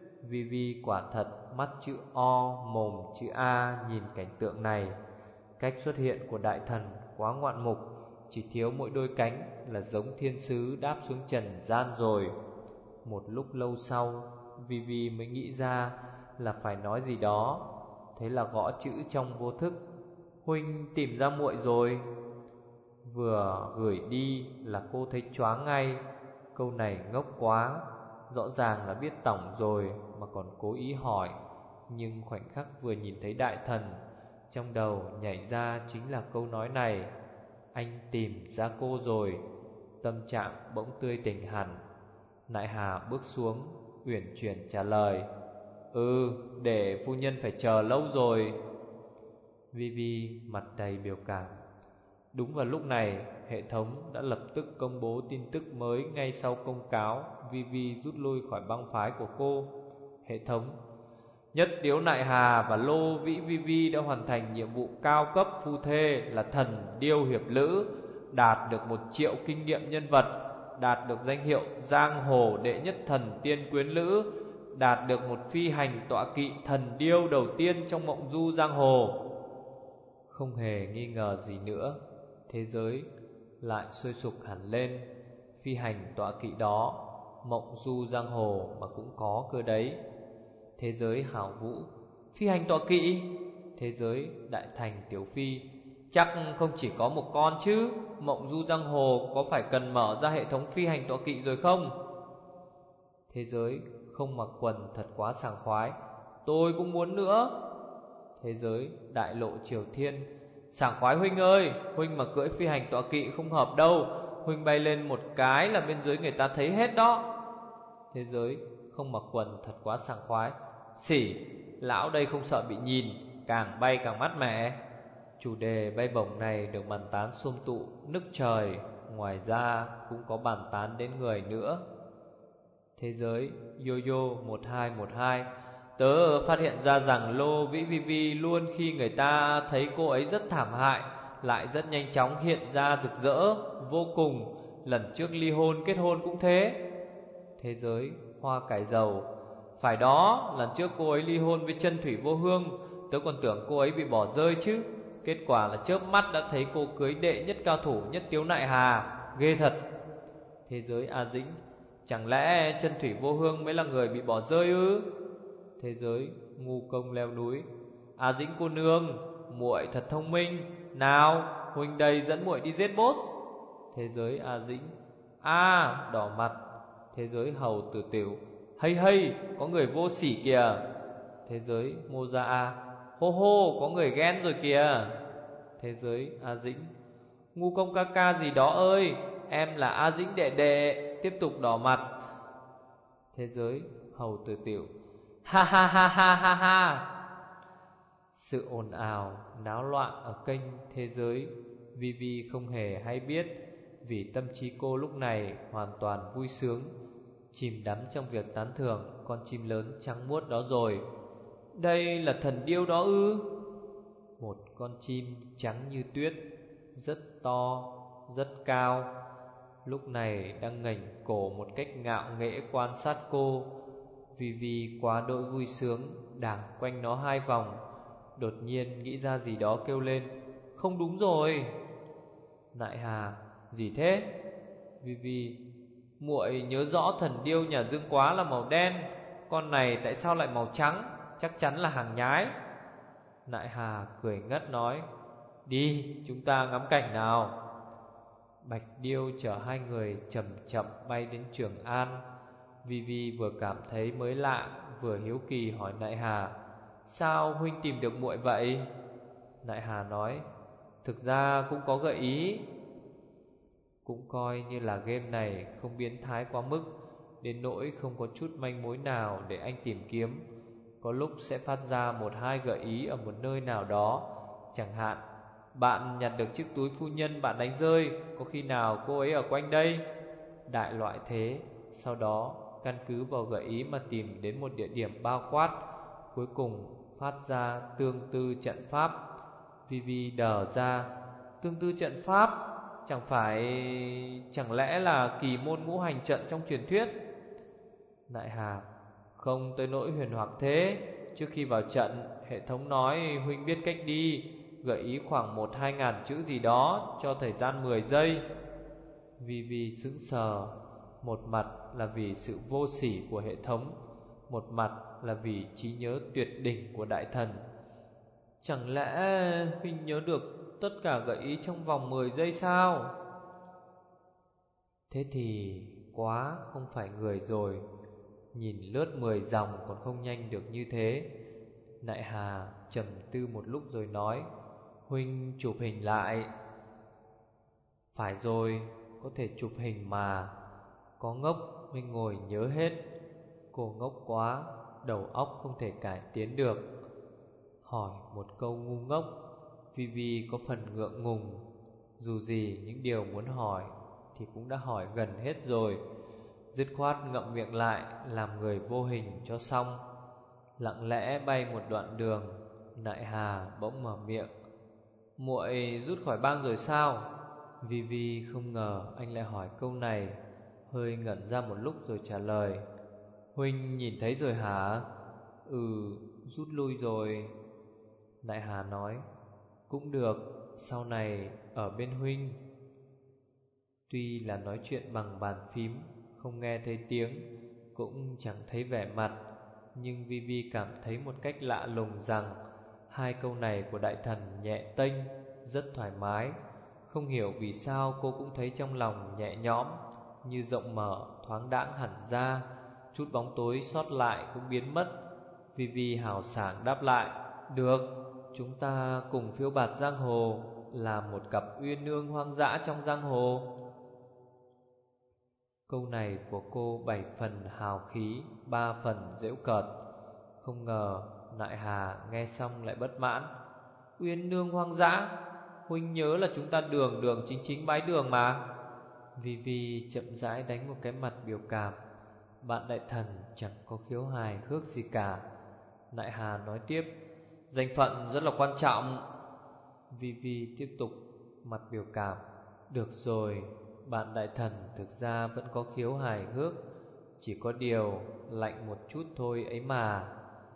Vivi quả thật mắt chữ O, mồm chữ A nhìn cảnh tượng này. Cách xuất hiện của đại thần quá ngoạn mục, chỉ thiếu mỗi đôi cánh là giống thiên sứ đáp xuống trần gian rồi. Một lúc lâu sau, Vivi mới nghĩ ra là phải nói gì đó. Thế là gõ chữ trong vô thức: Huynh tìm ra muội rồi. Vừa gửi đi là cô thấy choáng ngay. Câu này ngốc quá, rõ ràng là biết tổng rồi mà còn cố ý hỏi. Nhưng khoảnh khắc vừa nhìn thấy đại thần, trong đầu nhảy ra chính là câu nói này: Anh tìm ra cô rồi. Tâm trạng bỗng tươi tỉnh hẳn. Nại Hà bước xuống, uyển chuyển trả lời: Ừ, để phu nhân phải chờ lâu rồi. Vivi mặt đầy biểu cảm. Đúng vào lúc này, hệ thống đã lập tức công bố tin tức mới ngay sau công cáo Vivi rút lui khỏi bang phái của cô. Hệ thống: Nhất Tiếu Nại Hà và Lô Vĩ Vivi đã hoàn thành nhiệm vụ cao cấp phu thê là thần điêu hiệp lữ, đạt được một triệu kinh nghiệm nhân vật, đạt được danh hiệu giang hồ đệ nhất thần tiên quyến lữ, đạt được một phi hành tọa kỵ thần điêu đầu tiên trong mộng du giang hồ. Không hề nghi ngờ gì nữa, thế giới lại sôi sục hẳn lên. Phi hành tọa kỵ đó, mộng du giang hồ mà cũng có cơ đấy. Thế giới hảo vũ: Phi hành tọa kỵ? Thế giới đại thành tiểu phi: Chắc không chỉ có một con chứ. Mộng du giang hồ có phải cần mở ra hệ thống phi hành tọa kỵ rồi không? Thế giới không mặc quần thật quá sảng khoái: Tôi cũng muốn nữa. Thế giới đại lộ triều thiên: Sảng khoái huynh ơi, huynh mà cưỡi phi hành tọa kỵ không hợp đâu. Huynh bay lên một cái là bên dưới người ta thấy hết đó. Thế giới không mặc quần thật quá sảng khoái: Xỉ, lão đây không sợ bị nhìn, càng bay càng mát mẻ. Chủ đề bay bổng này được bàn tán xôm tụ nức trời. Ngoài ra cũng có bàn tán đến người nữa. Thế giới Yo-Yo một hai một hai: Tớ phát hiện ra rằng Lô Vĩ Vivi luôn khi người ta thấy cô ấy rất thảm hại, lại rất nhanh chóng hiện ra rực rỡ vô cùng. Lần trước ly hôn kết hôn cũng thế. Thế giới Hoa Cải Dầu: Phải đó, lần trước cô ấy ly hôn với Chân Thủy Vô Hương, tớ còn tưởng cô ấy bị bỏ rơi chứ. Kết quả là chớp mắt đã thấy cô cưới đệ nhất cao thủ Nhất Tiếu Nại Hà. Ghê thật. Thế giới A Dĩnh: Chẳng lẽ Chân Thủy Vô Hương mới là người bị bỏ rơi ư? Thế giới Ngu Công Leo Núi: A Dĩnh cô nương, muội thật thông minh. Nào, huynh đây dẫn muội đi giết boss. Thế giới A Dĩnh: A, đỏ mặt. Thế giới Hầu Tử Tiểu: Hay hay, có người vô sỉ kìa. Thế giới Mô Gia A: Hô hô, có người ghen rồi kìa. Thế giới A Dĩnh: Ngu công ca ca gì đó ơi, em là A Dĩnh đệ đệ. Tiếp tục đỏ mặt. Thế giới Hầu Tử Tiểu: Ha ha ha ha ha ha. Sự ồn ào, náo loạn ở kênh Thế giới Vivi không hề hay biết, vì tâm trí cô lúc này hoàn toàn vui sướng, chìm đắm trong việc tán thưởng con chim lớn trắng muốt đó rồi. Đây là thần điêu đó ư? Một con chim trắng như tuyết, rất to, rất cao, lúc này đang ngẩng cổ một cách ngạo nghễ quan sát cô. Vivi quá đỗi vui sướng đảo quanh nó hai vòng, đột nhiên nghĩ ra gì đó kêu lên: Không đúng rồi. Nại Hà: Gì thế? Vivi: Muội nhớ rõ thần điêu nhà Dương Quá là màu đen, con này tại sao lại màu trắng? Chắc chắn là hàng nhái. Nại Hà cười ngất nói: Đi, chúng ta ngắm cảnh nào. Bạch điêu chở hai người chậm chậm bay đến Trường An. Vivi vừa cảm thấy mới lạ, vừa hiếu kỳ hỏi Nại Hà: Sao huynh tìm được muội vậy? Nại Hà nói: Thực ra cũng có gợi ý. Cũng coi như là game này không biến thái quá mức đến nỗi không có chút manh mối nào để anh tìm kiếm. Có lúc sẽ phát ra một hai gợi ý ở một nơi nào đó. Chẳng hạn, bạn nhặt được chiếc túi phu nhân bạn đánh rơi, có khi nào cô ấy ở quanh đây? Đại loại thế. Sau đó căn cứ vào gợi ý mà tìm đến một địa điểm bao quát, cuối cùng phát ra tương tư trận pháp. Vivi đờ ra: Tương tư trận pháp? Chẳng phải... Chẳng lẽ là kỳ môn ngũ hành trận trong truyền thuyết? Nại Hà: Không tới nỗi huyền hoặc thế. Trước khi vào trận, hệ thống nói huynh biết cách đi, gợi ý khoảng một hai ngàn chữ gì đó, cho thời gian mười giây. Vivi sững sờ, một mặt là vì sự vô sỉ của hệ thống, một mặt là vì trí nhớ tuyệt đỉnh của đại thần. Chẳng lẽ huynh nhớ được tất cả gợi ý trong vòng mười giây sao? Thế thì quá không phải người rồi. Nhìn lướt mười dòng còn không nhanh được như thế. Nại Hà trầm tư một lúc rồi nói: Huynh chụp hình lại. Phải rồi, có thể chụp hình mà. Có ngốc mới ngồi nhớ hết. Cô ngốc quá, đầu óc không thể cải tiến được. Hỏi một câu ngu ngốc, Vivi có phần ngượng ngùng. Dù gì những điều muốn hỏi thì cũng đã hỏi gần hết rồi, dứt khoát ngậm miệng lại, làm người vô hình cho xong. Lặng lẽ bay một đoạn đường, Nại Hà bỗng mở miệng: Muội rút khỏi bang rồi sao? Vivi không ngờ anh lại hỏi câu này, hơi ngẩn ra một lúc rồi trả lời: Huynh nhìn thấy rồi hả? Ừ, rút lui rồi. Nại Hà nói: Cũng được, sau này ở bên huynh. Tuy là nói chuyện bằng bàn phím, không nghe thấy tiếng, cũng chẳng thấy vẻ mặt, nhưng Vivi cảm thấy một cách lạ lùng rằng hai câu này của đại thần nhẹ tênh, rất thoải mái. Không hiểu vì sao cô cũng thấy trong lòng nhẹ nhõm, như rộng mở, thoáng đãng hẳn ra. Chút bóng tối sót lại cũng biến mất. Vivi hào sảng đáp lại: Được, chúng ta cùng phiêu bạt giang hồ, làm một cặp uyên ương hoang dã trong giang hồ. Câu này của cô bảy phần hào khí, ba phần giễu cợt. Không ngờ Nại Hà nghe xong lại bất mãn: Uyên ương hoang dã? Huynh nhớ là chúng ta đường đường chính chính bái đường mà. Vivi chậm rãi đánh một cái mặt biểu cảm. Bạn đại thần chẳng có khiếu hài hước gì cả. Nại Hà nói tiếp: Danh phận rất là quan trọng. Vivi tiếp tục mặt biểu cảm: Được rồi, bạn đại thần thực ra vẫn có khiếu hài hước, chỉ có điều lạnh một chút thôi ấy mà.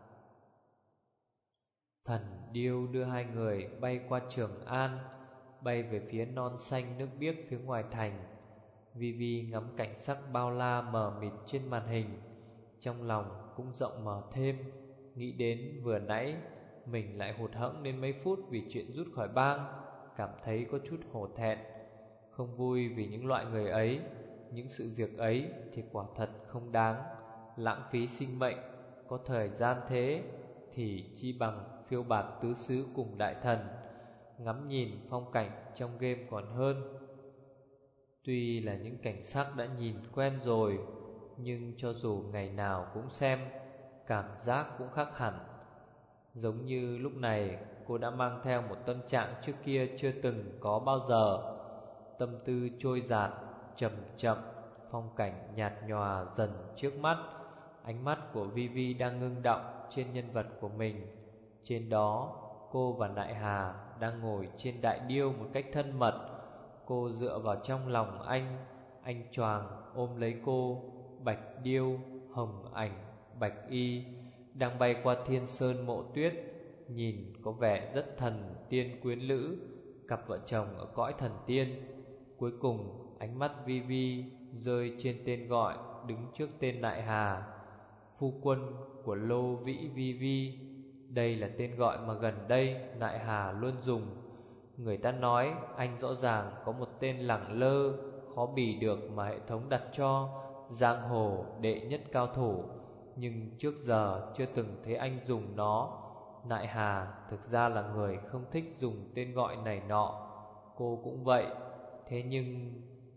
Thần điêu đưa hai người bay qua Trường An, bay về phía non xanh nước biếc phía ngoài thành. Vivi ngắm cảnh sắc bao la mờ mịt trên màn hình, trong lòng cũng rộng mở thêm. Nghĩ đến vừa nãy mình lại hụt hẫng đến mấy phút vì chuyện rút khỏi bang, cảm thấy có chút hổ thẹn. Không vui vì những loại người ấy, những sự việc ấy thì quả thật không đáng. Lãng phí sinh mệnh, có thời gian thế, thì chi bằng phiêu bạt tứ xứ cùng đại thần, ngắm nhìn phong cảnh trong game còn hơn. Tuy là những cảnh sắc đã nhìn quen rồi, nhưng cho dù ngày nào cũng xem, cảm giác cũng khác hẳn. Giống như lúc này cô đã mang theo một tâm trạng trước kia chưa từng có bao giờ. Tâm tư trôi dạt, chậm chậm, phong cảnh nhạt nhòa dần trước mắt. Ánh mắt của Vivi đang ngưng đọng trên nhân vật của mình. Trên đó, cô và Nại Hà đang ngồi trên đại điêu một cách thân mật. Cô dựa vào trong lòng anh, anh choàng ôm lấy cô. Bạch điêu, hồng ảnh, bạch y đang bay qua thiên sơn mộ tuyết, nhìn có vẻ rất thần tiên quyến lữ, cặp vợ chồng ở cõi thần tiên. Cuối cùng ánh mắt Vivi rơi trên tên gọi đứng trước tên Nại Hà, phu quân của Lô Vĩ Vivi. Đây là tên gọi mà gần đây Nại Hà luôn dùng. Người ta nói anh rõ ràng có một tên lẳng lơ, khó bì được mà hệ thống đặt cho, giang hồ đệ nhất cao thủ, nhưng trước giờ chưa từng thấy anh dùng nó. Nại Hà thực ra là người không thích dùng tên gọi này nọ, cô cũng vậy. Thế nhưng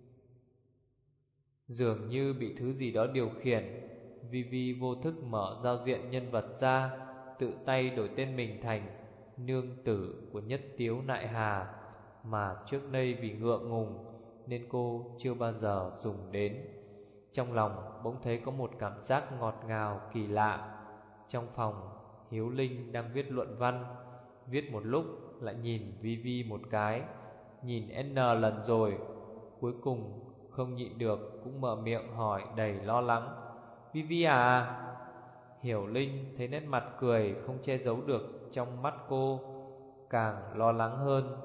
dường như bị thứ gì đó điều khiển, Vivi vô thức mở giao diện nhân vật ra, tự tay đổi tên mình thành nương tử của Nhất Tiếu Nại Hà, mà trước đây vì ngượng ngùng nên cô chưa bao giờ dùng đến. Trong lòng bỗng thấy có một cảm giác ngọt ngào kỳ lạ. Trong phòng, Hiếu Linh đang viết luận văn. Viết một lúc lại nhìn Vivi một cái, nhìn N lần rồi. Cuối cùng không nhịn được cũng mở miệng hỏi đầy lo lắng: Vivi à? Hiểu Linh thấy nét mặt cười không che giấu được trong mắt cô, càng lo lắng hơn.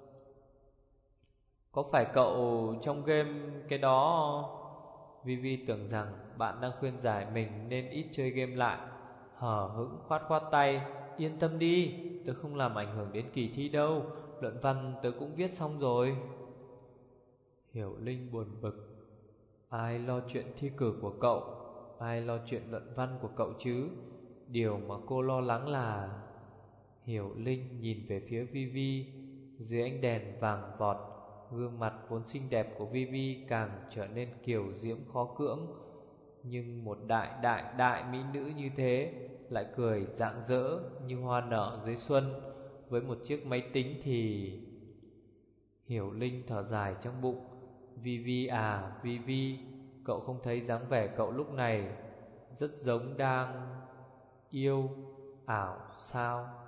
Có phải cậu trong game cái đó? Vivi tưởng rằng bạn đang khuyên giải mình nên ít chơi game lại, hờ hững khoát khoát tay: Yên tâm đi, tớ không làm ảnh hưởng đến kỳ thi đâu, luận văn tớ cũng viết xong rồi. Hiểu Linh buồn bực: Ai lo chuyện thi cử của cậu, ai lo chuyện luận văn của cậu chứ? Điều mà cô lo lắng là... Hiểu Linh nhìn về phía Vivi. Dưới ánh đèn vàng vọt, gương mặt vốn xinh đẹp của Vivi càng trở nên kiều diễm khó cưỡng. Nhưng một đại đại đại mỹ nữ như thế lại cười rạng rỡ như hoa nở dưới xuân với một chiếc máy tính thì... Hiểu Linh thở dài trong bụng: Vivi à Vivi, cậu không thấy dáng vẻ cậu lúc này rất giống đang yêu ảo sao?